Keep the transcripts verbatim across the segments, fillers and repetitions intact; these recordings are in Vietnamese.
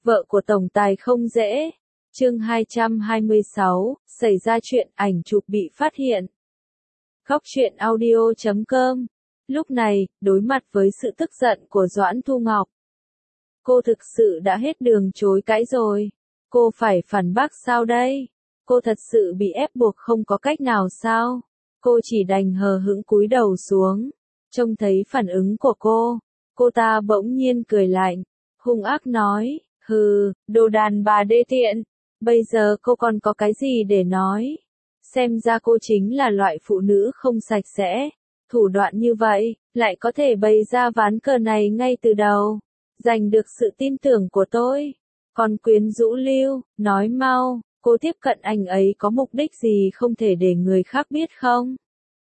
Vợ của tổng tài không dễ. Chương hai trăm hai mươi sáu, xảy ra chuyện ảnh chụp bị phát hiện. Góc truyện audio chấm com. Lúc này, đối mặt với sự tức giận của Doãn Thu Ngọc, cô thực sự đã hết đường chối cãi rồi. Cô phải phản bác sao đây? Cô thật sự bị ép buộc không có cách nào sao? Cô chỉ đành hờ hững cúi đầu xuống. Trông thấy phản ứng của cô, cô ta bỗng nhiên cười lạnh, hung ác nói, hừ, đồ đàn bà đê tiện, bây giờ cô còn có cái gì để nói? Xem ra cô chính là loại phụ nữ không sạch sẽ, thủ đoạn như vậy, lại có thể bày ra ván cờ này ngay từ đầu, giành được sự tin tưởng của tôi. Còn quyến rũ Lưu, nói mau, cô tiếp cận anh ấy có mục đích gì không thể để người khác biết không?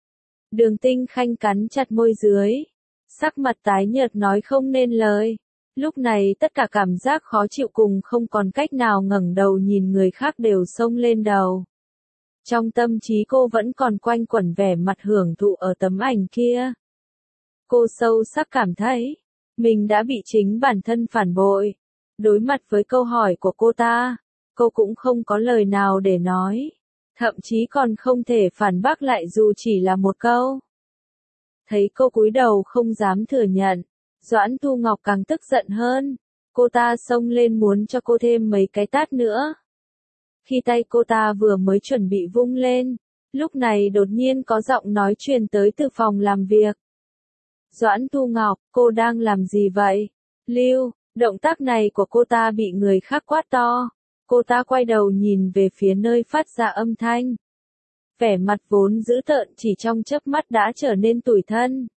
Đường Tinh Khanh cắn chặt môi dưới, sắc mặt tái nhợt nói không nên lời. Lúc này tất cả cảm giác khó chịu cùng không còn cách nào ngẩng đầu nhìn người khác đều xông lên đầu. Trong tâm trí cô vẫn còn quanh quẩn vẻ mặt hưởng thụ ở tấm ảnh kia. Cô sâu sắc cảm thấy, mình đã bị chính bản thân phản bội. Đối mặt với câu hỏi của cô ta, cô cũng không có lời nào để nói. Thậm chí còn không thể phản bác lại dù chỉ là một câu. Thấy cô cúi đầu không dám thừa nhận, Doãn Thu Ngọc càng tức giận hơn. Cô ta xông lên muốn cho cô thêm mấy cái tát nữa. Khi tay cô ta vừa mới chuẩn bị vung lên, lúc này đột nhiên có giọng nói truyền tới từ phòng làm việc. Doãn Thu Ngọc, cô đang làm gì vậy? Lưu, động tác này của cô ta bị người khác quát to. Cô ta quay đầu nhìn về phía nơi phát ra âm thanh. Vẻ mặt vốn dữ tợn chỉ trong chớp mắt đã trở nên tủi thân.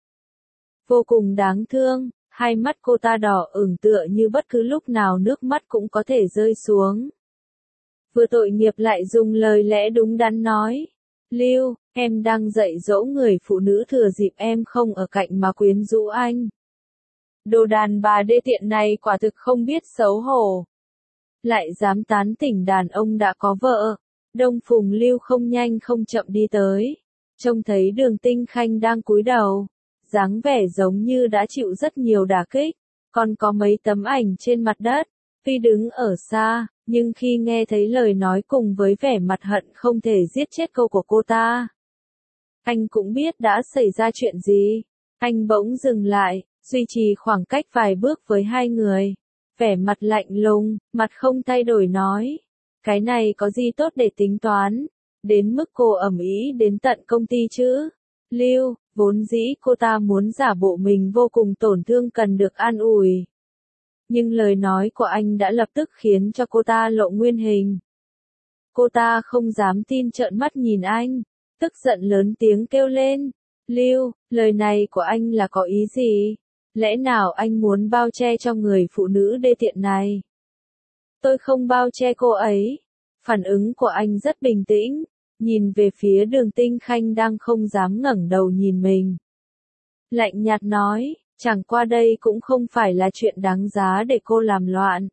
Vô cùng đáng thương, hai mắt cô ta đỏ ửng tựa như bất cứ lúc nào nước mắt cũng có thể rơi xuống. Vừa tội nghiệp lại dùng lời lẽ đúng đắn nói. Lưu, em đang dạy dỗ người phụ nữ thừa dịp em không ở cạnh mà quyến rũ anh. Đồ đàn bà đê tiện này quả thực không biết xấu hổ. Lại dám tán tỉnh đàn ông đã có vợ. Đông Phùng Lưu không nhanh không chậm đi tới. Trông thấy Đường Tinh Khanh đang cúi đầu. Dáng vẻ giống như đã chịu rất nhiều đả kích. Còn có mấy tấm ảnh trên mặt đất. Tuy đứng ở xa, nhưng khi nghe thấy lời nói cùng với vẻ mặt hận không thể giết chết cô của cô ta. Anh cũng biết đã xảy ra chuyện gì. Anh bỗng dừng lại, duy trì khoảng cách vài bước với hai người. Vẻ mặt lạnh lùng, mặt không thay đổi nói. Cái này có gì tốt để tính toán, đến mức cô ầm ĩ đến tận công ty chứ. Lưu, vốn dĩ cô ta muốn giả bộ mình vô cùng tổn thương cần được an ủi. Nhưng lời nói của anh đã lập tức khiến cho cô ta lộ nguyên hình. Cô ta không dám tin trợn mắt nhìn anh, tức giận lớn tiếng kêu lên. Lưu, lời này của anh là có ý gì? Lẽ nào anh muốn bao che cho người phụ nữ đê tiện này? Tôi không bao che cô ấy. Phản ứng của anh rất bình tĩnh, nhìn về phía Đường Tinh Khanh đang không dám ngẩng đầu nhìn mình. Lạnh nhạt nói, chẳng qua đây cũng không phải là chuyện đáng giá để cô làm loạn.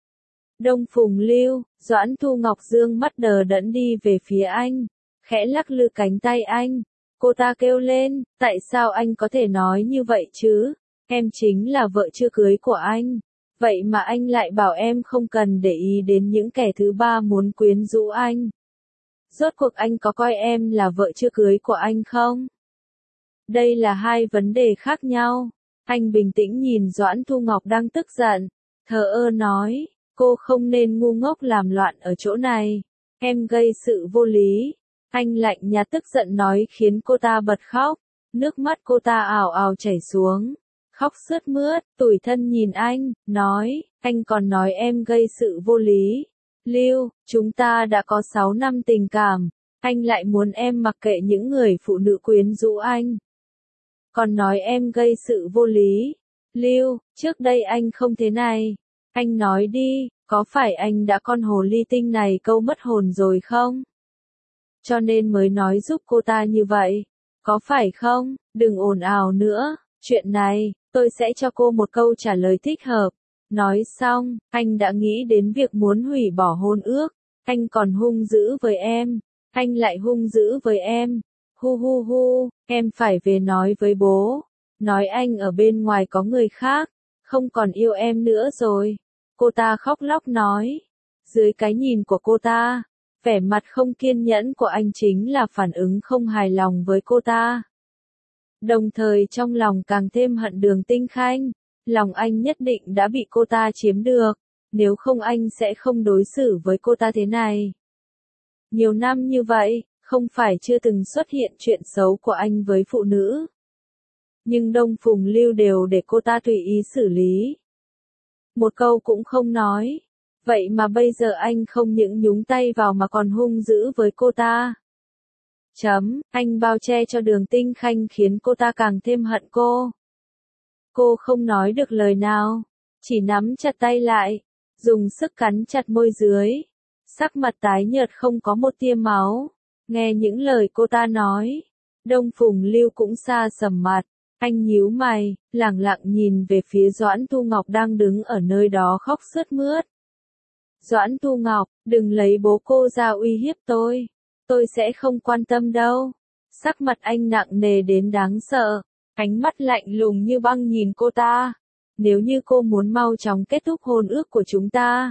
Đông Phùng Lưu, Doãn Thu Ngọc dương mắt đờ đẫn đi về phía anh, khẽ lắc lư cánh tay anh. Cô ta kêu lên, tại sao anh có thể nói như vậy chứ? Em chính là vợ chưa cưới của anh. Vậy mà anh lại bảo em không cần để ý đến những kẻ thứ ba muốn quyến rũ anh. Rốt cuộc anh có coi em là vợ chưa cưới của anh không? Đây là hai vấn đề khác nhau. Anh bình tĩnh nhìn Doãn Thu Ngọc đang tức giận, thờ ơ nói, cô không nên ngu ngốc làm loạn ở chỗ này. Em gây sự vô lý. Anh lạnh nhạt tức giận nói khiến cô ta bật khóc. Nước mắt cô ta ào ào chảy xuống. Khóc sướt mướt, tủi thân nhìn anh, nói, anh còn nói em gây sự vô lý. Lưu, chúng ta đã có sáu năm tình cảm, anh lại muốn em mặc kệ những người phụ nữ quyến rũ anh. Còn nói em gây sự vô lý. Lưu, trước đây anh không thế này. Anh nói đi, có phải anh đã con hồ ly tinh này câu mất hồn rồi không? Cho nên mới nói giúp cô ta như vậy. Có phải không? Đừng ồn ào nữa. Chuyện này, tôi sẽ cho cô một câu trả lời thích hợp. Nói xong, anh đã nghĩ đến việc muốn hủy bỏ hôn ước. Anh còn hung dữ với em. Anh lại hung dữ với em. Hu hu hu, em phải về nói với bố. Nói anh ở bên ngoài có người khác. Không còn yêu em nữa rồi. Cô ta khóc lóc nói. Dưới cái nhìn của cô ta, vẻ mặt không kiên nhẫn của anh chính là phản ứng không hài lòng với cô ta. Đồng thời trong lòng càng thêm hận Đường Tinh Khanh, lòng anh nhất định đã bị cô ta chiếm được, nếu không anh sẽ không đối xử với cô ta thế này. Nhiều năm như vậy, không phải chưa từng xuất hiện chuyện xấu của anh với phụ nữ. Nhưng Đông Phùng Lưu đều để cô ta tùy ý xử lý. Một câu cũng không nói. Vậy mà bây giờ anh không những nhúng tay vào mà còn hung dữ với cô ta. Chấm, anh bao che cho Đường Tinh Khanh khiến cô ta càng thêm hận cô. Cô không nói được lời nào, chỉ nắm chặt tay lại, dùng sức cắn chặt môi dưới. Sắc mặt tái nhợt không có một tia máu. Nghe những lời cô ta nói, Đông Phùng Lưu cũng xa sầm mặt. Anh nhíu mày, lẳng lặng nhìn về phía Doãn Thu Ngọc đang đứng ở nơi đó khóc sướt mướt. Doãn Thu Ngọc, đừng lấy bố cô ra uy hiếp tôi. Tôi sẽ không quan tâm đâu. Sắc mặt anh nặng nề đến đáng sợ. Ánh mắt lạnh lùng như băng nhìn cô ta. Nếu như cô muốn mau chóng kết thúc hôn ước của chúng ta.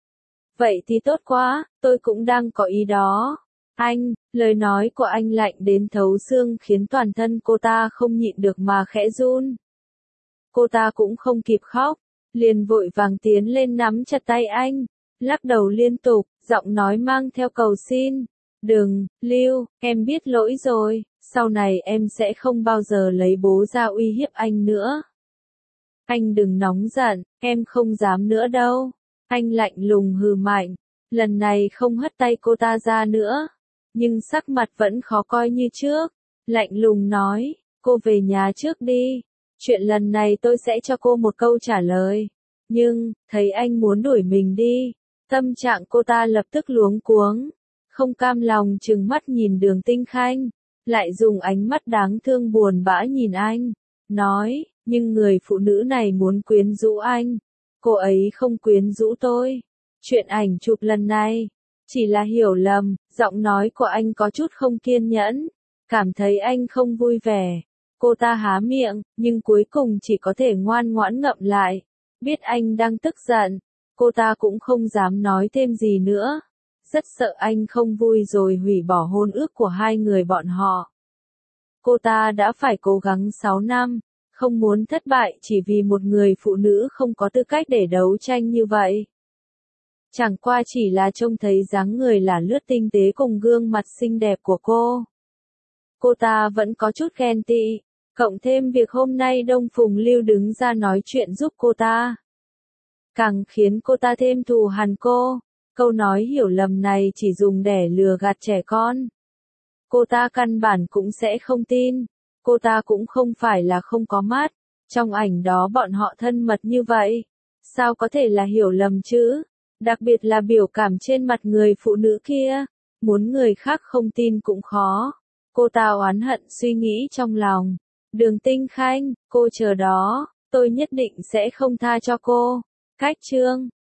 Vậy thì tốt quá, tôi cũng đang có ý đó. Anh, lời nói của anh lạnh đến thấu xương khiến toàn thân cô ta không nhịn được mà khẽ run. Cô ta cũng không kịp khóc, liền vội vàng tiến lên nắm chặt tay anh, lắc đầu liên tục, giọng nói mang theo cầu xin. Đừng, Lưu, em biết lỗi rồi, sau này em sẽ không bao giờ lấy bố ra uy hiếp anh nữa. Anh đừng nóng giận, em không dám nữa đâu. Anh lạnh lùng hừ mạnh, lần này không hất tay cô ta ra nữa. Nhưng sắc mặt vẫn khó coi như trước, lạnh lùng nói, cô về nhà trước đi, chuyện lần này tôi sẽ cho cô một câu trả lời. Nhưng, thấy anh muốn đuổi mình đi, tâm trạng cô ta lập tức luống cuống, không cam lòng trừng mắt nhìn Đường Tinh Khanh, lại dùng ánh mắt đáng thương buồn bã nhìn anh, nói, nhưng người phụ nữ này muốn quyến rũ anh, cô ấy không quyến rũ tôi. Chuyện ảnh chụp lần này chỉ là hiểu lầm. Giọng nói của anh có chút không kiên nhẫn, cảm thấy anh không vui vẻ. Cô ta há miệng, nhưng cuối cùng chỉ có thể ngoan ngoãn ngậm lại. Biết anh đang tức giận, cô ta cũng không dám nói thêm gì nữa. Rất sợ anh không vui rồi hủy bỏ hôn ước của hai người bọn họ. Cô ta đã phải cố gắng sáu năm, không muốn thất bại chỉ vì một người phụ nữ không có tư cách để đấu tranh như vậy. Chẳng qua chỉ là trông thấy dáng người là lướt tinh tế cùng gương mặt xinh đẹp của cô. Cô ta vẫn có chút ghen tị, cộng thêm việc hôm nay Đông Phùng Lưu đứng ra nói chuyện giúp cô ta. Càng khiến cô ta thêm thù hằn cô, câu nói hiểu lầm này chỉ dùng để lừa gạt trẻ con. Cô ta căn bản cũng sẽ không tin, cô ta cũng không phải là không có mắt, trong ảnh đó bọn họ thân mật như vậy, sao có thể là hiểu lầm chứ? Đặc biệt là biểu cảm trên mặt người phụ nữ kia, muốn người khác không tin cũng khó. Cô ta oán hận suy nghĩ trong lòng. Đường Tinh Khanh, cô chờ đó, tôi nhất định sẽ không tha cho cô. Cách chương